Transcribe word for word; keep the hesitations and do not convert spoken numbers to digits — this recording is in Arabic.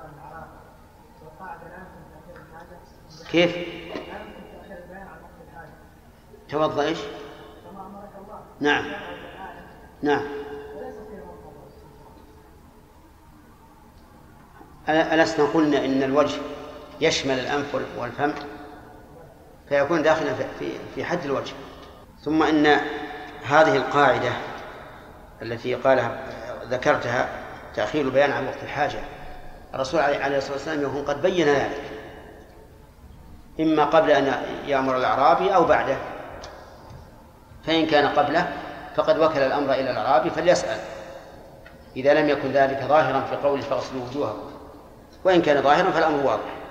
كيف؟ توضأ إيش؟ نعم نعم. ألسنا قلنا إن الوجه يشمل الأنف والفم فيكون داخلا في في حد الوجه. ثم إن هذه القاعدة التي قالها ذكرتها تأخير البيان عن وقت الحاجة، الرسول عليه الصلاة والسلام يكون قد بين ذلك إما قبل أن يأمر الأعرابي أو بعده، فإن كان قبله فقد وكل الأمر إلى الأعرابي فليسأل إذا لم يكن ذلك ظاهرا في قوله فاغسلوا وجوهكم، وإن كان ظاهرا فالأمر واضح.